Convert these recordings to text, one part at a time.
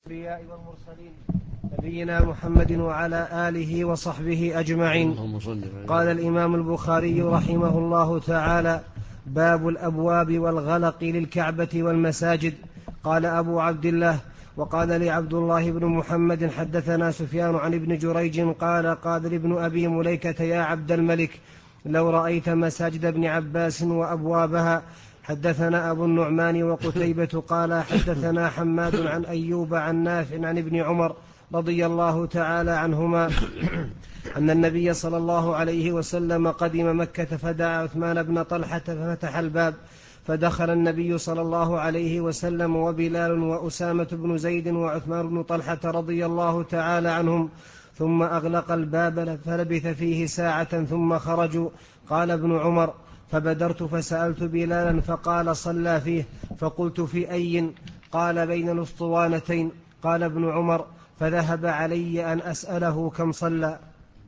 الأنبياء والمرسلين نبينا محمد وعلى آله وصحبه أجمعين. قال الإمام البخاري رحمه الله تعالى: باب الأبواب والغلق للكعبة والمساجد. قال أبو عبد الله: وقال لي عبد الله بن محمد حدثنا سفيان عن ابن جريج قال لابن أبي مليكة: يا عبد الملك، لو رأيت مساجد ابن عباس وأبوابها. حدثنا أبو النعمان وقتيبة قال حدثنا حماد عن أيوب عن نافع عن ابن عمر رضي الله تعالى عنهما أن النبي صلى الله عليه وسلم قدم مكة فدعا عثمان بن طلحة ففتح الباب، فدخل النبي صلى الله عليه وسلم وبلال وأسامة بن زيد وعثمان بن طلحة رضي الله تعالى عنهم، ثم أغلق الباب فلبث فيه ساعة ثم خرجوا. قال ابن عمر: فبدرت فسألت بلالا فقال: صلى فيه. فقلت: في أي؟ قال: بين الأسطوانتين. قال ابن عمر: فذهب علي أن أسأله كم صلى.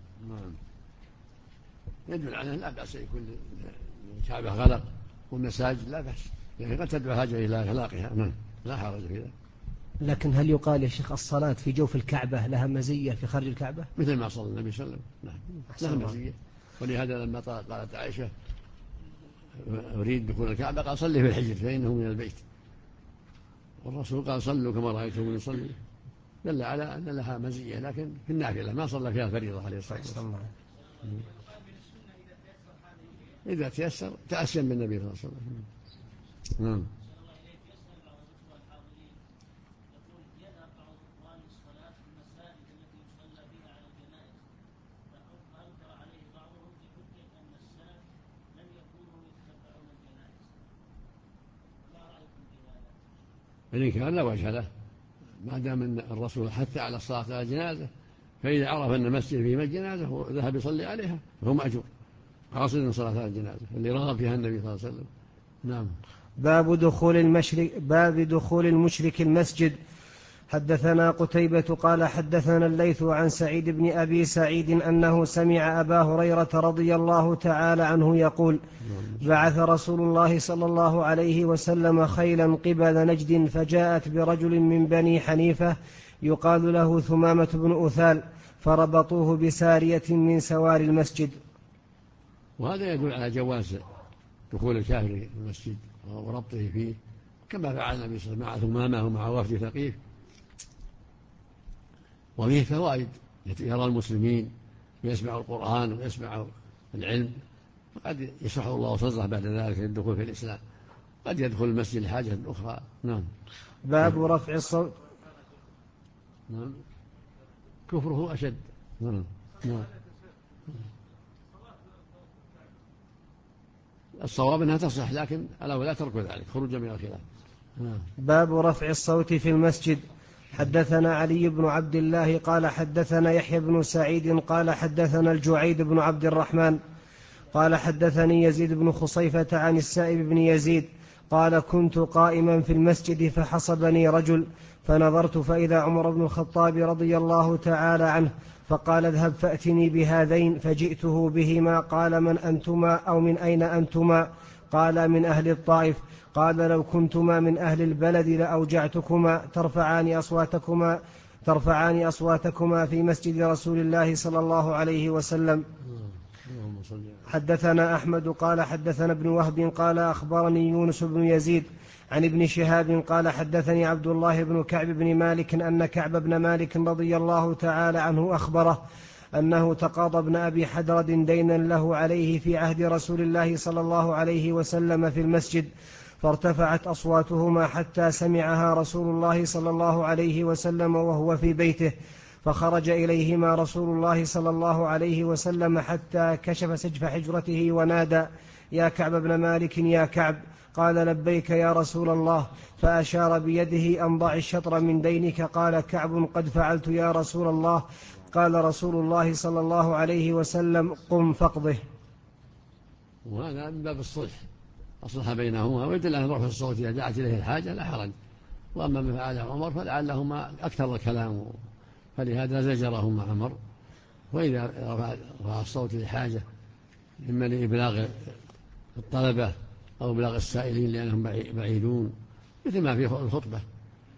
يدل على لا بأس يكون الكعبة غلق والمساجد لا بأس، يعني قد تدعو حاجة إلى إغلاقها، لا حرج في ذلك. لكن هل يقال يا شيخ الصلاة في جوف الكعبة لها مزية في خارج الكعبة؟ مثل ما صلى النبي صلى الله عليه وسلم، لها مزية. ولهذا لما قالت عائشة: أريد دخول الكعبة، قال: صلي في الحجر فإنه من البيت. والرسول قال: صلوا كما رأيتم يصلي. دل على أن لها مزية، لكن في النافلة ما صلى فيها الفريضة عليه الصلاة والسلام. إذا تيسر تأسيا بالنبي صلى الله عليه وسلم. إن كان لا وجه له، ما دام أن الرسول حث على الصلاة على الجنازة، فإذا عرف أن المسجد فيه الجنازة وذهب يصلي عليها فهو مأجور قاصدا صلاة على الجنازة اللي رغب فيها النبي صلى الله عليه وسلم. نعم. باب دخول المشرك المسجد. حدثنا قتيبة قال حدثنا الليث عن سعيد بن أبي سعيد أنه سمع أبا هريرة رضي الله تعالى عنه يقول: بعث رسول الله صلى الله عليه وسلم خيلا قبل نجد، فجاءت برجل من بني حنيفة يقال له ثمامة بن أثال، فربطوه بسارية من سوار المسجد. وهذا يدل على جواز دخول الكافر المسجد وربطه فيه، كما فعل النبي صلى الله عليه وسلم مع ثمامة ومع وفد ثقيف. وفيه فوائد: يرى المسلمين ويسمع القرآن ويسمع العلم، وقد يشرح الله صدره بعد ذلك للدخول في الإسلام، قد يدخل المسجد لحاجة أخرى. نعم. باب رفع الصوت. نعم. كفره أشد. نعم. الصواب أنها تصح، لكن الأولى ترك ذلك خروجا من الخلاف. باب رفع الصوت في المسجد. حدثنا علي بن عبد الله قال حدثنا يحيى بن سعيد قال حدثنا الجعيد بن عبد الرحمن قال حدثني يزيد بن خصيفة عن السائب بن يزيد قال: كنت قائما في المسجد فحصبني رجل، فنظرت فإذا عمر بن الخطاب رضي الله تعالى عنه، فقال: اذهب فأتني بهذين، فجئته بهما. قال: من أنتما أو من أين أنتما؟ قال: من أهل الطائف. قال: لو كنتما من أهل البلد لأوجعتكما ترفعان أصواتكما في مسجد رسول الله صلى الله عليه وسلم. حدثنا أحمد قال حدثنا ابن وهب قال أخبرني يونس بن يزيد عن ابن شهاب قال حدثني عبد الله بن كعب بن مالك أن كعب بن مالك رضي الله تعالى عنه أخبره أنه تقاضى ابن أبي حدرد دينا له عليه في عهد رسول الله صلى الله عليه وسلم في المسجد، فارتفعت أصواتهما حتى سمعها رسول الله صلى الله عليه وسلم وهو في بيته، فخرج إليهما رسول الله صلى الله عليه وسلم حتى كشف سجف حجرته ونادى: يا كعب بن مالك يا كعب. قال: لبيك يا رسول الله. فأشار بيده أن ضع الشطر من دينك. قال كعب: قد فعلت يا رسول الله. قال رسول الله صلى الله عليه وسلم: قم فاقضه. وهذا من باب الصلح، أصلح بينهما، ويدل أن رفع الصوت إذا دعت إليه الحاجة لا حرج. وأما ما فعله عمر فلعلهما أكثر الكلام، فلهذا زجرهما عمر. وإذا رفع الصوت لحاجة إما لإبلاغ الطلبة أو إبلاغ السائلين لأنهم بعيدون، مثل ما في الخطبة،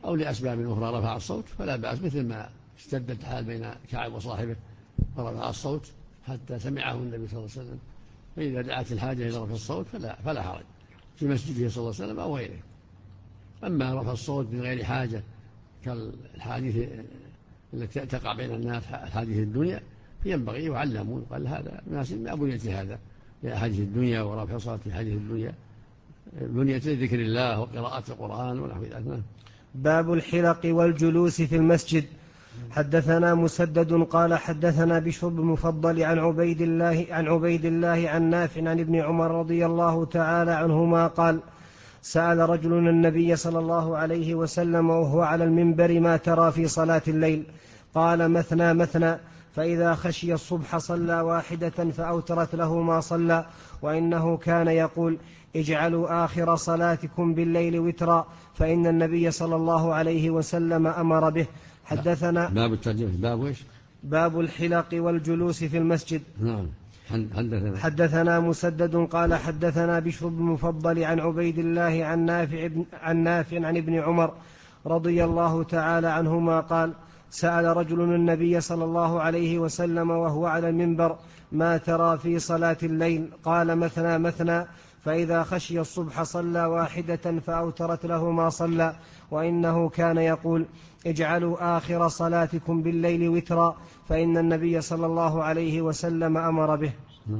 أو لأسباب أخرى رفع الصوت فلا بأس، مثل ما اشتد الحال بين كعب وصاحبه فرفع الصوت حتى سمعه النبي صلى الله عليه وسلم، فإذا دعت الحاجة إلى رفع الصوت فلا حرج في مسجده صلى الله عليه وسلم أو غيره. أما رفع الصوت من غير حاجة كالحديث التي تقع بين الناس حديث الدنيا ينبغي يعلمون، قال هذا مناسب ما بنية هذا لحديث الدنيا ورفع صوت في حديث الدنيا، بنية ذكر الله وقراءة القرآن ونحو ذلك. باب الحلق والجلوس في المسجد. حدثنا مسدد قال حدثنا بشر بن المفضل عن عبيد الله عن نافع عن ابن عمر رضي الله تعالى عنهما قال سأل رجل النبي صلى الله عليه وسلم وهو على المنبر ما ترى في صلاة الليل؟ قال مثنى مثنى، فإذا خشي الصبح صلى واحدة فأوترت له ما صلى، وإنه كان يقول اجعلوا آخر صلاتكم بالليل وترا، فإن النبي صلى الله عليه وسلم أمر به. حدثنا باب الترجمة باب إيش؟ باب الحلق والجلوس في المسجد. نعم. حدثنا مسدد قال حدثنا بشر بن المفضل عن عبيد الله عن نافع عن ابن عمر رضي الله تعالى عنهما قال سأل رجل النبي صلى الله عليه وسلم وهو على المنبر ما ترى في صلاة الليل؟ قال مثنى مثنى، فإذا خشي الصبح صلى واحدة فأوترت له ما صلى، وإنه كان يقول اجعلوا آخر صلاتكم بالليل وترا، فإن النبي صلى الله عليه وسلم أمر به.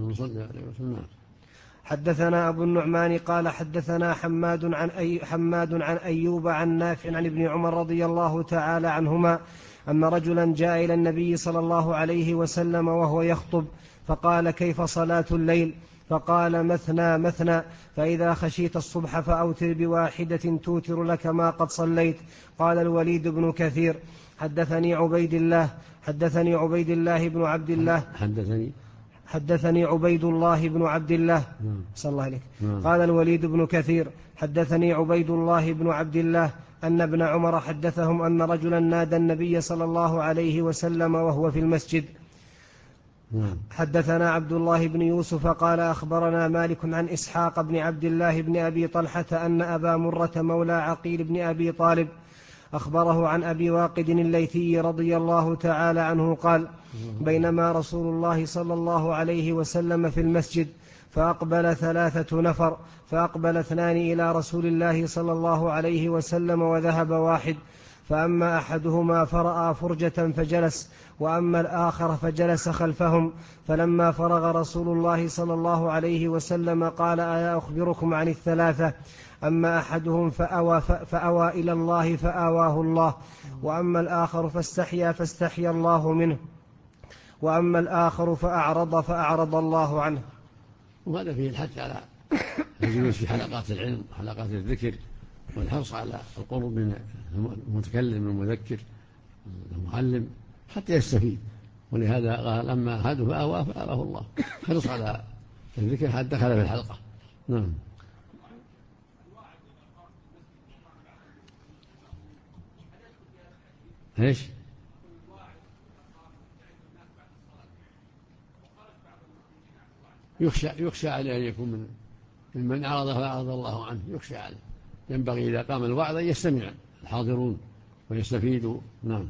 حدثنا أبو النعمان قال حدثنا حماد عن أيوب عن نافع عن ابن عمر رضي الله تعالى عنهما أن رجلا جاء إلى النبي صلى الله عليه وسلم وهو يخطب فقال كيف صلاة الليل؟ فقال مثنى مثنى، فإذا خشيت الصبح فأوتر بواحدة توتر لك ما قد صليت. قال الوليد بن كثير حدثني عبيد الله بن عبد الله حدثني عبيد الله بن عبد الله صلى الله عليه. قال الوليد بن كثير حدثني عبيد الله بن عبد الله أن ابن عمر حدثهم أن رجلا نادى النبي صلى الله عليه وسلم وهو في المسجد. حدثنا عبد الله بن يوسف قال أخبرنا مالك عن إسحاق بن عبد الله بن أبي طلحة أن أبا مرة مولى عقيل بن أبي طالب أخبره عن أبي واقد الليثي رضي الله تعالى عنه قال بينما رسول الله صلى الله عليه وسلم في المسجد فأقبل 3 نفر، فأقبل 2 إلى رسول الله صلى الله عليه وسلم وذهب 1، فأما أحدهما فرأى فرجة فجلس، وأما الآخر فجلس خلفهم. فلما فرغ رسول الله صلى الله عليه وسلم قال ألا أخبركم عن 3؟ أما أحدهم فأوى إلى الله فآواه الله، وأما الآخر فاستحيا الله منه، وأما الآخر فأعرض الله عنه. وهذا فيه الحث على الجلوس في حلقات العلم وحلقات الذكر، والحرص على القرب من المتكلم المذكر المعلم حتى يستفيد. ولهذا قال أما أحد فآواه الله، حرص على الذكر حتى دخل في الحلقة. نعم. ايش؟ يخشى عليه أن يكون من أعرض فأعرض الله عنه، يخشى عليه. ينبغي إذا قام الوعظ أن يستمع الحاضرون ويستفيدوا. نعم.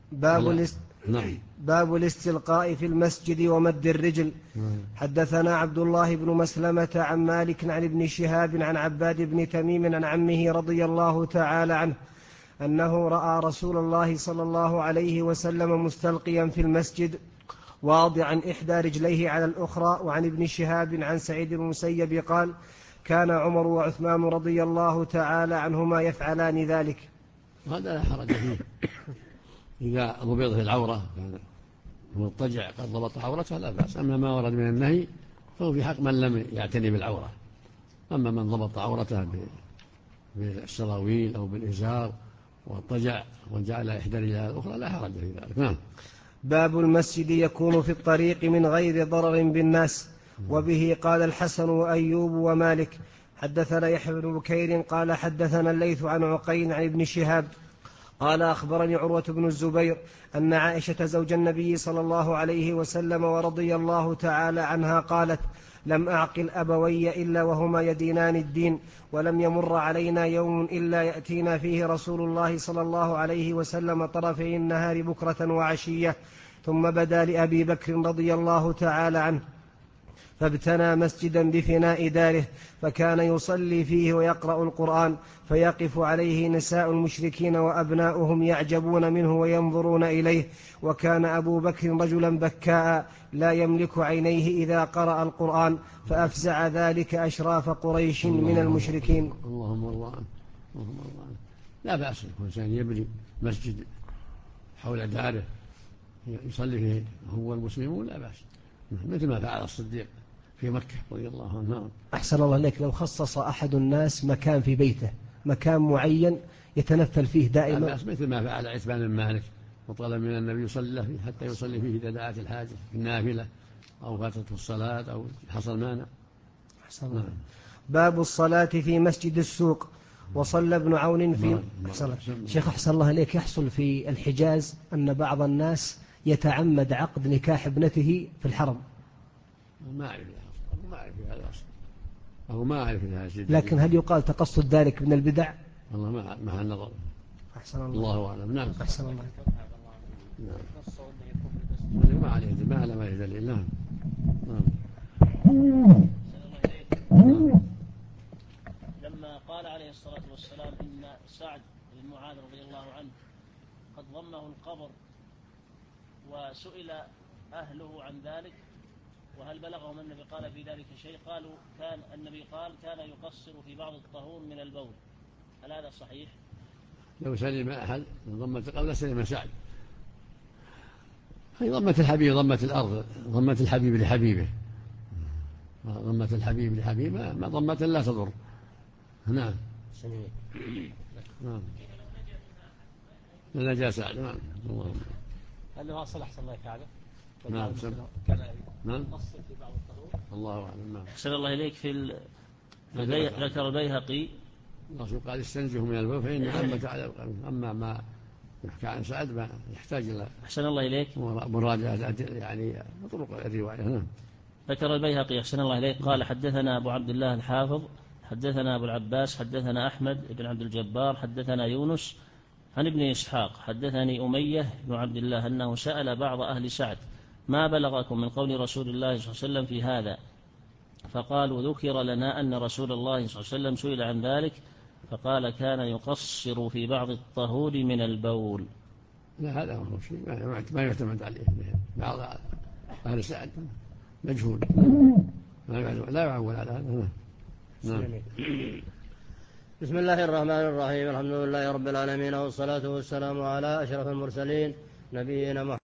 باب الاستلقاء في المسجد ومد الرجل. حدثنا عبد الله بن مسلمة عن مالك عن ابن شهاب عن عباد بن تميم عن عمه رضي الله تعالى عنه أنه رأى رسول الله صلى الله عليه وسلم مستلقيا في المسجد واضعا إحدى رجليه على الأخرى. وعن ابن شهاب عن سعيد بن المسيب قال كان عمر وعثمان رضي الله تعالى عنهما يفعلان ذلك. هذا لا حرج فيه إذا ضبطت العورة كان مضطجع قد ضبط عورته لا بأس. أما ما ورد من النهي فهو في حق من لم يعتني بالعورة. أما من ضبط عورته بالسراويل أو بالإزار واضطجع وجعل إحدى رجليه الأخرى لا حرج في ذلك. نعم. باب المسجد يكون في الطريق من غير ضرر بالناس. وبه قال الحسن وأيوب ومالك. حدثنا يحيى بن بكير قال حدثنا الليث عن عقيل عن ابن شهاب قال أخبرني عروة بن الزبير أن عائشة زوج النبي صلى الله عليه وسلم ورضي الله تعالى عنها قالت: لم أعقل أبوي إلا وهما يدينان الدين، ولم يمر علينا يوم إلا يأتينا فيه رسول الله صلى الله عليه وسلم طرفي النهار بكرة وعشية. ثم بدا لأبي بكر رضي الله تعالى عنه فابتنى مسجدا بفناء داره، فكان يصلي فيه ويقرأ القرآن، فيقف عليه نساء المشركين وأبناؤهم يعجبون منه وينظرون إليه. وكان أبو بكر رجلا بكاء لا يملك عينيه إذا قرأ القرآن، فأفزع ذلك أشراف قريش من المشركين. اللهم الله لا بأس يكون إنسان يبني مسجد حول داره يصلي فيه هو المسلمون، لا بأس، مثل ما فعل الصديق في مكة رضي الله عنه. أحسن الله إليك، لو خصص أحد الناس مكان في بيته، مكان معين يتنفل فيه دائما، مثل ما فعل عتبان بن مالك وطلب من النبي يصلي فيه حتى يصلي فيه إذا دعت الحاجة في النافلة أو فاتته الصلاة أو حصل مانع. أحسن الله. باب الصلاة في مسجد السوق. وصلى ابن عون في شيخ أحسن الله إليك، يحصل في الحجاز أن بعض الناس يتعمد عقد نكاح ابنته في الحرم. ما أعرف هذا أو ما أعرف هذا، لكن هل يقال تقصد ذلك من البدع؟ والله مع النظر. أحسن الله أعلم. نعم. أحسن الله. نعم. ما عليه دليل. نعم. لما قال عليه الصلاة والسلام إن سعد بن معاذ رضي الله عنه قد ضمه القبر، وسئل أهله عن ذلك وهل بلغهم النبي قال في ذلك شيء، قالوا كان النبي كان يقصر في بعض الطهور من البول. هل هذا صحيح؟ لو سلم أحد ضمة القبر سلم سعد. هي ضمة الحبيب ضمة الأرض، ضمة الحبيب لحبيبه، ضمة الحبيب لحبيبه ما ضمة لا تضر. نعم. نعم. نجا سعد. نعم. هل له أصل أحسن الله تعالى؟ نعم. نعم. أصل في بعض الطهور. الله أعلم. أحسن الله إليك. ذكر البيهقي الرسول قال استنزه من البول فإن عامة على أما ما يحكى عن سعد ما يحتاج إلى أحسن الله إليك مراجعة يعني طرق الرواية. نعم. ذكر البيهقي أحسن الله إليك قال: حدثنا أبو عبد الله الحافظ حدثنا أبو العباس حدثنا أحمد بن عبد الجبار حدثنا يونس عن ابن إسحاق حدثني أمية بن عبد الله أنه سأل بعض أهل سعد: ما بلغكم من قول رسول الله صلى الله عليه وسلم في هذا؟ فقالوا: ذكر لنا أن رسول الله صلى الله عليه وسلم سئل عن ذلك فقال كان يقصر في بعض الطهور من البول. لا هذا هو شيء ما يعتمد عليه. بعض أهل سعد مجهول لا يعول على هذا. نعم. بسم الله الرحمن الرحيم. الحمد لله رب العالمين، والصلاة والسلام على أشرف المرسلين نبينا محمد